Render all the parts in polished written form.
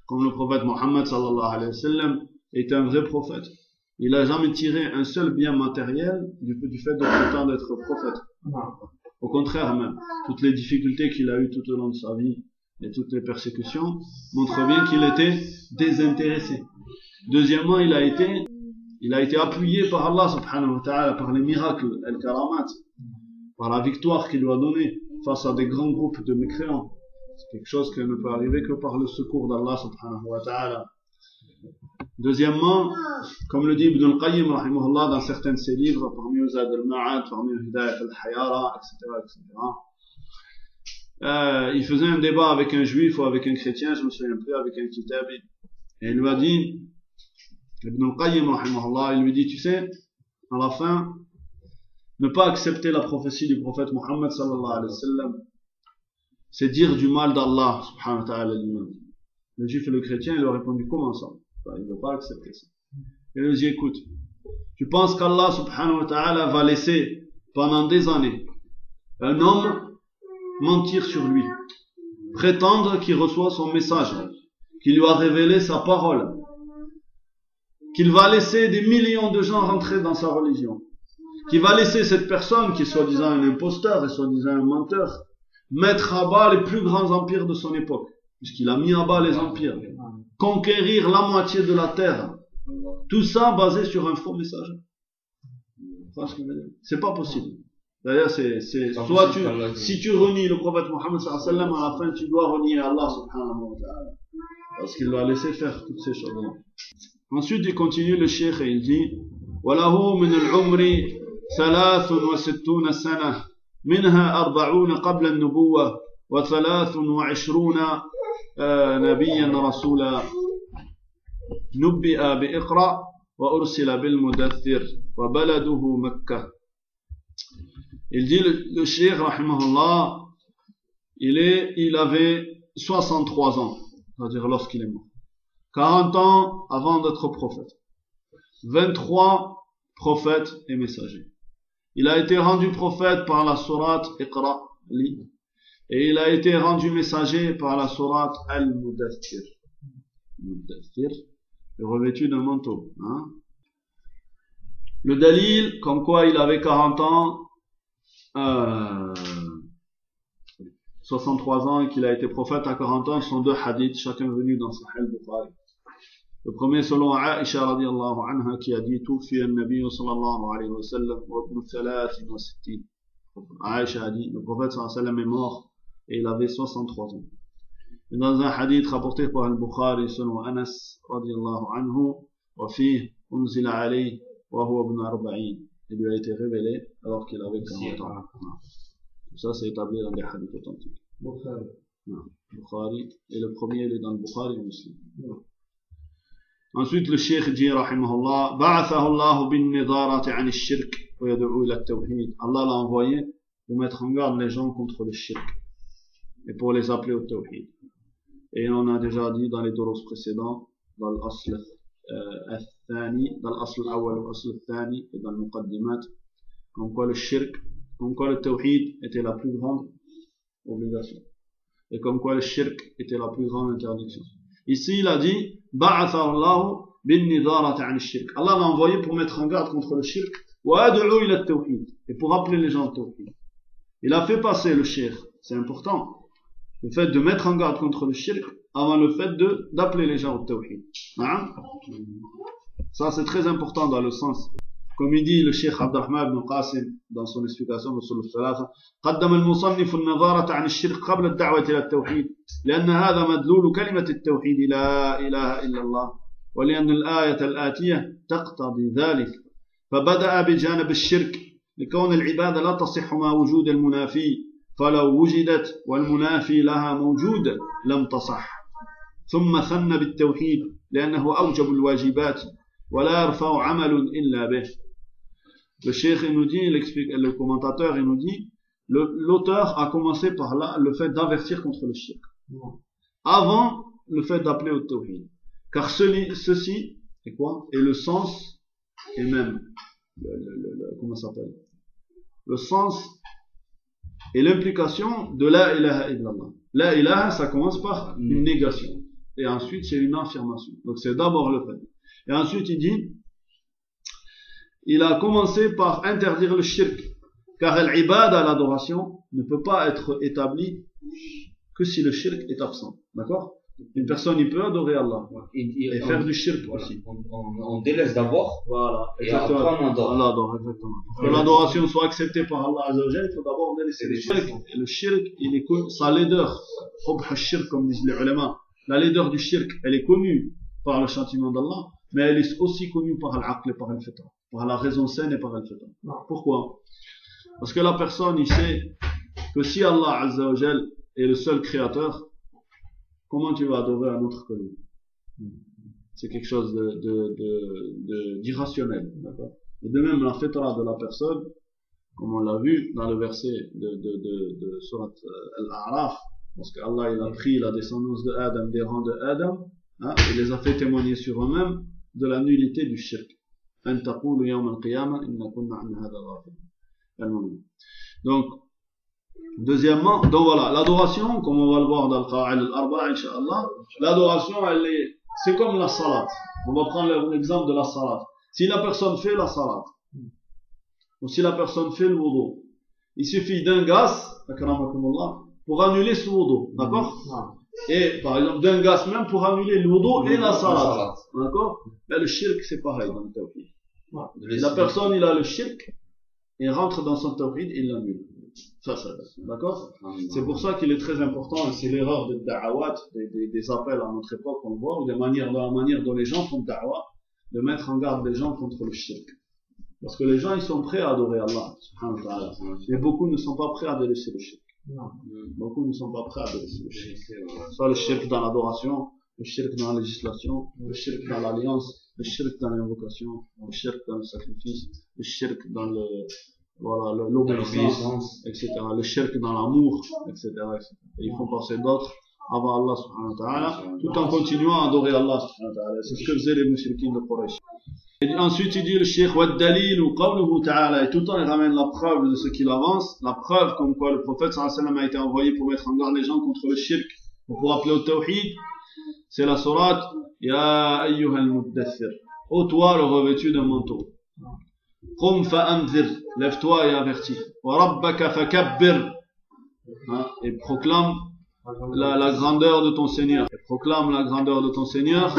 comme le prophète Mohammed sallallahu alayhi wa sallam est un vrai prophète. Il n'a jamais tiré un seul bien matériel du fait de son temps d'être prophète. Au contraire même, toutes les difficultés qu'il a eues tout au long de sa vie et toutes les persécutions montrent bien qu'il était désintéressé. Deuxièmement, il a été appuyé par Allah subhanahu wa ta'ala, par les miracles, al-karamat, par la victoire qu'il lui a donnée face à des grands groupes de mécréants. C'est quelque chose qui ne peut arriver que par le secours d'Allah subhanahu wa ta'ala. Deuxièmement, comme le dit Ibn al-Qayyim rahimahullah dans certains de ses livres, parmi Zad al-Ma'ad, parmi Hidayat al-Hayara, etc., il faisait un débat avec un juif ou avec un chrétien, je me souviens plus, avec un kitabi, et il lui a dit, Ibn al-Qayyim rahimahullah, il lui dit, tu sais, à la fin, ne pas accepter la prophétie du prophète Muhammad sallallahu alayhi wa sallam, c'est dire du mal d'Allah subhanahu wa ta'ala lui-même. Le juif et le chrétien, il lui a répondu, comment ça? Il ne veut pas accepter ça. Et il lui dit, écoute, tu penses qu'Allah subhanahu wa ta'ala va laisser pendant des années un homme mentir sur lui, prétendre qu'il reçoit son message, qu'il lui a révélé sa parole, qu'il va laisser des millions de gens rentrer dans sa religion, qu'il va laisser cette personne qui est soi-disant un imposteur et soi-disant un menteur mettre à bas les plus grands empires de son époque, puisqu'il a mis à bas les empires, conquérir la moitié de la terre, tout ça basé sur un faux message. C'est pas possible. D'ailleurs, soit si tu renies le prophète Mohammed sallallahu alayhi wa sallam, à la fin tu dois renier Allah subhanahu wa ta'ala, parce qu'il lui a laissé faire toutes ces choses-là. Ensuite, il continue le cheikh et il dit, وَلَهُ مِنَ الْعُمْرِ 63 سنة منها 40 قبل النبوة و23 نبيا رسولا نبئ بإقرأ وأرسل بالمدثر وبلده مكة. Il dit le cheikh rahimahullah, il avait 63 ans, c'est-à-dire lorsqu'il est mort, 40 ans avant d'être prophète, 23 prophètes et messagers. Il a été rendu prophète par la sourate Iqra, lit, et il a été rendu messager par la sourate Al-Mudaththir. Mudaththir, revêtu d'un manteau. Hein? Le dalil, comme quoi il avait 40 ans, 63 ans et qu'il a été prophète à 40 ans, sont deux hadiths, chacun venu dans Sahih al-Bukhari. Le premier selon Aisha radiyallahu anha qui a dit Tufi al-Nabi sallallahu alayhi wa sallam wa ibn 63. Aisha a dit le prophète sallallahu alayhi wa sallam est mort et il avait 63 ans. Et dans un hadith rapporté par al-Bukhari selon Anas radiyallahu anhu wa fihi unzila alayhi wa huwa ibn 40. Il lui a été révélé alors qu'il avait 40 ans. Tout ça c'est établi dans des hadiths authentiques. Bukhari. Et le premier il est dans le Bukhari et Muslim. Ensuite, le cheikh dit, rahimahullah, ba'athahu Allah bin nidarati 'an ash-shirk wa yad'u ila at-tawhid. Allah l'a envoyé pour mettre en garde les gens contre le shirk et pour les appeler au tawhid. Et on a déjà dit dans les doros précédents, dans l'asl al-thani, dans l'asl al-awwal ou l'asl al-thani et dans le muqaddimat, comme quoi le shirk, comme quoi le tawhid était la plus grande obligation et comme quoi le shirk était la plus grande interdiction. Ici, il a dit, Allah l'a envoyé pour mettre en garde contre le shirk, et pour appeler les gens au tawhid. Il a fait passer le shirk, c'est important, le fait de mettre en garde contre le shirk, avant le fait d'appeler les gens au tawhid. Hein? Ça, c'est très important dans le sens. Comme il dit le Cheikh Abdurrahman ibn Qasim dans son explication de Usul al-Thalatha, قدم المصنف النظارة عن الشرك قبل الدعوة إلى التوحيد لأن هذا مدلول كلمة التوحيد لا إله إلا الله ولأن الآية الآتية تقتضي ذلك فبدأ بجانب الشرك لكون العبادة لا تصح مع وجود المنافي فلو وجدت والمنافي لها موجود لم تصح ثم ثنى بالتوحيد لأنه أوجب الواجبات ولا يرفع عمل إلا به. Le cheikh il nous dit, le commentateur il nous dit, l'auteur a commencé par là le fait d'avertir contre le shirk, avant le fait d'appeler au tawhid, car ceci est quoi? Et le sens et même comment ça s'appelle? Le sens et l'implication de la ilaha illallah. La ilaha ça commence par une négation. et ensuite c'est une affirmation. Donc c'est d'abord le fait. Et ensuite il dit, il a commencé par interdire le shirk, car l'ibada, l'adoration, ne peut pas être établie que si le shirk est absent. D'accord? Une personne, il peut adorer Allah et faire du shirk aussi. On délaisse d'abord. Voilà, exactement. Et après on adore. Allah adore, exactement. Pour que l'adoration soit acceptée par Allah Azza wa Jalla, il faut d'abord délaisser le shirk. Et le shirk, il est sa laideur, comme disent les ulama, la laideur du shirk, elle est connue par le châtiment d'Allah, mais elle est aussi connue par l'aql et par le fitra, par la raison saine et par le fitra. Pourquoi? Parce que la personne, il sait que si Allah Azza wa Jalla est le seul créateur, comment tu vas adorer un autre que lui? C'est quelque chose d'irrationnel. Et de même, la fitra de la personne, comme on l'a vu dans le verset de Surat Al-A'raf, parce qu'Allah il a pris la descendance de Adam, des rangs de Adam, hein, il les a fait témoigner sur eux-mêmes de la nullité du shirk. Donc, deuxièmement, donc voilà, l'adoration, comme on va le voir dans le Qa'id al-Arba', Inch'Allah, l'adoration, c'est comme la salat. On va prendre l'exemple de la salat. Si la personne fait la salat, ou si la personne fait le wudu, il suffit d'un gaz, pour annuler ce wudu, d'accord? Et, par exemple, d'un gaz même pour annuler le wudu et la salat, d'accord? Mais le shirk, c'est pareil dans le tawhid. La personne, il a le shirk, il rentre dans son tawhid, il l'annule. Ça, d'accord? C'est pour ça qu'il est très important, et c'est l'erreur de da'awat, des appels à notre époque, on le voit, ou de la manière dont les gens font da'awat, de mettre en garde les gens contre le shirk. Parce que les gens, ils sont prêts à adorer Allah, subhanahu wa ta'ala. Mais beaucoup ne sont pas prêts à délaisser le shirk. Beaucoup ne sont pas prêts à délaisser le shirk. Soit le shirk dans l'adoration, le shirk dans la législation, le shirk dans l'alliance, le shirk dans l'invocation, le shirk dans le sacrifice, le shirk dans l'obéissance, etc. Le shirk dans l'amour, etc. Et ils font passer d'autres avant Allah subhanahu wa ta'ala, tout en continuant à adorer Allah subhanahu wa ta'ala. C'est ce que faisaient les mushrikines de Quraysh. Et ensuite il dit le cheikh wad-dalil ou qawluhu ta'ala, et tout le temps il ramène la preuve de ce qu'il avance, la preuve comme quoi le prophète sallallahu alayhi wa sallam a été envoyé pour mettre en garde les gens contre le shirk, pour appeler au tawhid. C'est la sourate Ya ayyuhal muddathir, ô toi le revêtu d'un manteau, Qum fa'anzir, lève-toi et avertis, wa rabbaka fakabbir, et proclame la grandeur de ton Seigneur, et proclame la grandeur de ton Seigneur,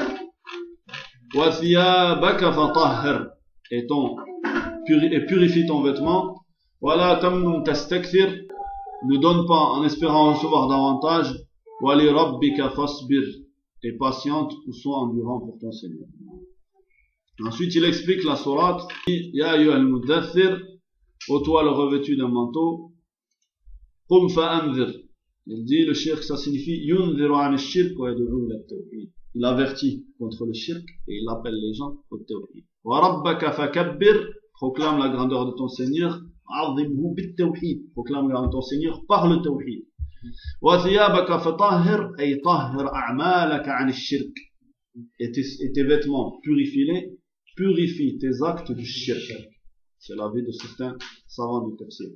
wa thiyabaka fatahhir, et purifie ton vêtement, wa la tamnun tastakthir, ne donne pas en espérant recevoir davantage, wa li rabbika fasbir, et patiente ou sois endurant pour ton Seigneur. Ensuite, il explique la sourate, Ya ayyuhal muddathir, ô toi le revêtu d'un manteau, Qum fa'anzir. Il dit, le shirk, ça signifie Yunziru an ash-shirk wa yad'u ila at-tawhid. Il avertit contre le shirk et il appelle les gens au tawhid. Wa rabbaka fakabbir, proclame la grandeur de ton Seigneur, A'zimhu bit-tawhid, proclame la grandeur de ton Seigneur par le tawhid. Wa thiyabaka fatahhir, ay tahhir a'malaka an ash-shirk. Et tes vêtements, purifie tes actes du shirk. C'est l'avis de certains savants du tafsir.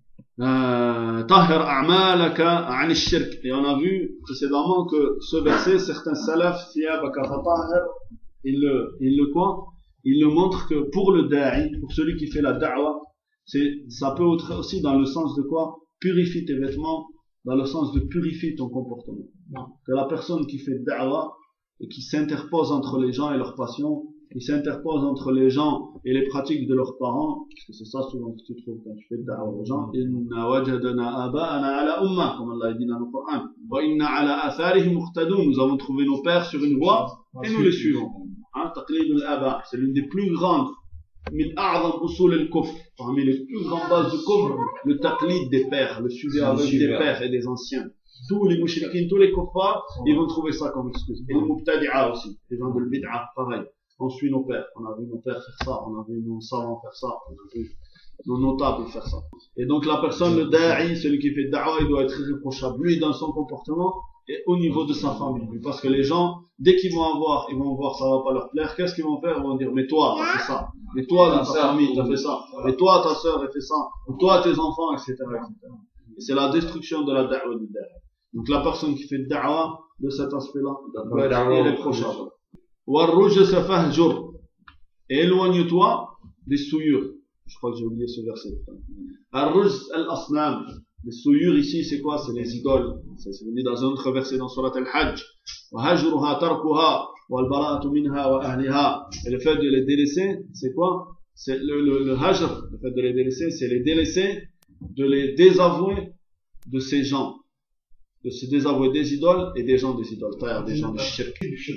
Tahir a'malaka an ash-shirk. Et on a vu précédemment que ce verset, certains salaf, il le montre que pour le da'i, pour celui qui fait la da'wa, ça peut être aussi dans le sens de quoi? Purifie tes vêtements, dans le sens de purifie ton comportement. Que la personne qui fait da'wa et qui s'interpose entre les gens et leurs passions, qui s'interpose entre les gens et les pratiques de leurs parents, parce que c'est ça souvent que tu trouves quand tu fais da'wa aux gens, inna wajadana aba'ana ala umma, comme Allah dit dans le Coran, wa inna ala atharihim muqtadun, nous avons trouvé nos pères sur une voie et nous les suivons. Taqlid al-aba, c'est l'une des plus grandes, min a'zam usul al-kufr, parmi les plus grandes bases du kufr, le taqlid des pères, le suivi avec des pères et des anciens. Tous les mouchriquins, tous les kuffars, ils vont trouver ça comme excuse. Et les mubtadi'a aussi, les gens de l'bid'a, pareil. On suit nos pères, on a vu nos pères faire ça, on a vu nos savants faire ça, on a vu nos notables faire ça. Et donc la personne, le da'i, celui qui fait da'wa, il doit être irréprochable, lui dans son comportement et au niveau de sa famille. Parce que les gens, dès qu'ils vont voir ça va pas leur plaire, qu'est-ce qu'ils vont faire? Ils vont dire, mais toi, t'as fait ça. Mais toi, dans ta famille, t'as fait ça. Mais toi, ta sœur, elle fait ça. Ou toi, tes enfants, etc., etc. Et c'est la destruction de la da'wa du da'i. Donc la personne qui fait le da'wa de cet aspect-là, Ouais, doit da'wa, être irréprochable. وَالرُّجْسَ فَهْجُرْ. Et éloigne-toi des souillures. Je crois que j'ai oublié ce verset. Al-Rujz al-Asnam. Les souillures ici, c'est quoi? C'est les idoles. C'est dit dans un autre verset dans Surat al-Hajj. وَهَجْرُهَا تَرْكُهَا وَالْبَرَاءَةُ مِنْهَا وَأَهْلِهَا. Et le fait de les délaisser, c'est quoi? C'est le hajr, le fait de les délaisser, c'est les délaisser, de les désavouer de ces gens. De se désavouer des idoles et des gens des idoles, c'est-à-dire des gens du shirk.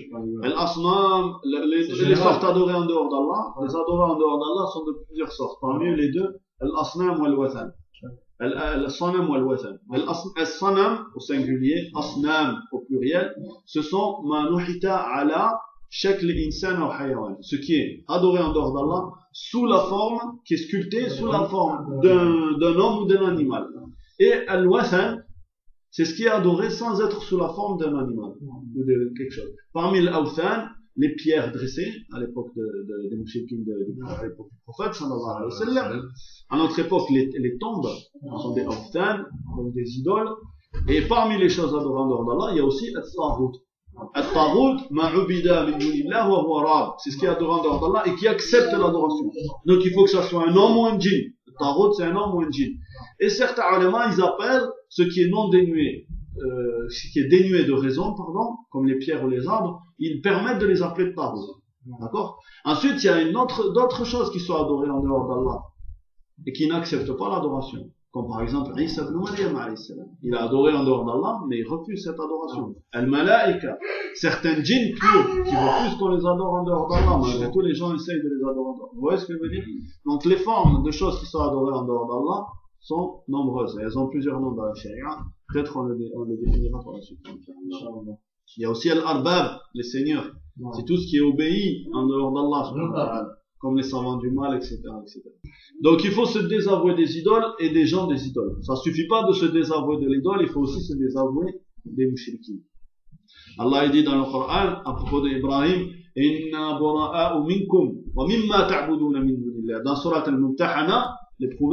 Al-Asnam, les sortes adorées en dehors d'Allah, les adorés en dehors d'Allah sont de plusieurs sortes. Parmi les deux, Al-Asnam ou Al-Wathan. Al-Sanam ou Al-Wathan. Al-Sanam au singulier, Asnam au pluriel, ce sont ma nuhita ala shakl insan ou hayawan. Ce qui est adoré en dehors d'Allah, sous la forme, qui est sculpté sous la forme d'un homme ou d'un animal. Et Al-Wathan, c'est ce qui est adoré sans être sous la forme d'un animal ou de quelque chose. Parmi les awthan, les pierres dressées à l'époque des mouchikines de l'époque du prophète sallallahu alayhi wa sallam. À notre époque, les tombes sont des awthan, donc des idoles. Et parmi les choses adorées en dehors d'Allah, il y a aussi at-taghut. At-taghut ma'ubida min dunillah wa huwa rad. C'est ce qui est adoré en dehors d'Allah et qui accepte l'adoration. Donc il faut que ça soit un homme ou un djinn. Taghut, c'est un homme ou un djinn. Et certains ulama, ils appellent ce qui est non dénué, ce qui est dénué de raison, pardon, comme les pierres ou les arbres, ils permettent de les appeler taghut. D'accord? Ensuite, il y a d'autres choses qui sont adorées en dehors d'Allah et qui n'acceptent pas l'adoration. Comme par exemple, Isa ibn Maryam alayhi salam. Il a adoré en dehors d'Allah, mais il refuse cette adoration. Al-Malaika. Certains djinns purs qui refusent qu'on les adore en dehors d'Allah, malgré tout, les gens essayent de les adorer en dehors. Vous voyez ce que je veux dire? Donc les formes de choses qui sont adorées en dehors d'Allah sont nombreuses. Et elles ont plusieurs noms dans la charia. Peut-être on le définira par la suite. Il y a aussi Al-Arbab, les seigneurs. C'est tout ce qui est obéi en dehors d'Allah, comme les savants du mal, etc., etc. Donc il faut se désavouer des idoles et des gens des idoles. Ça suffit pas de se désavouer de l'idole, il faut aussi se désavouer des mushrikines. Allah dit dans le Coran à propos d'Ibrahim, Inna bura'a'u minkum wa mimma ta'buduna min dunillah. Dans Surat al-Mumtahana, les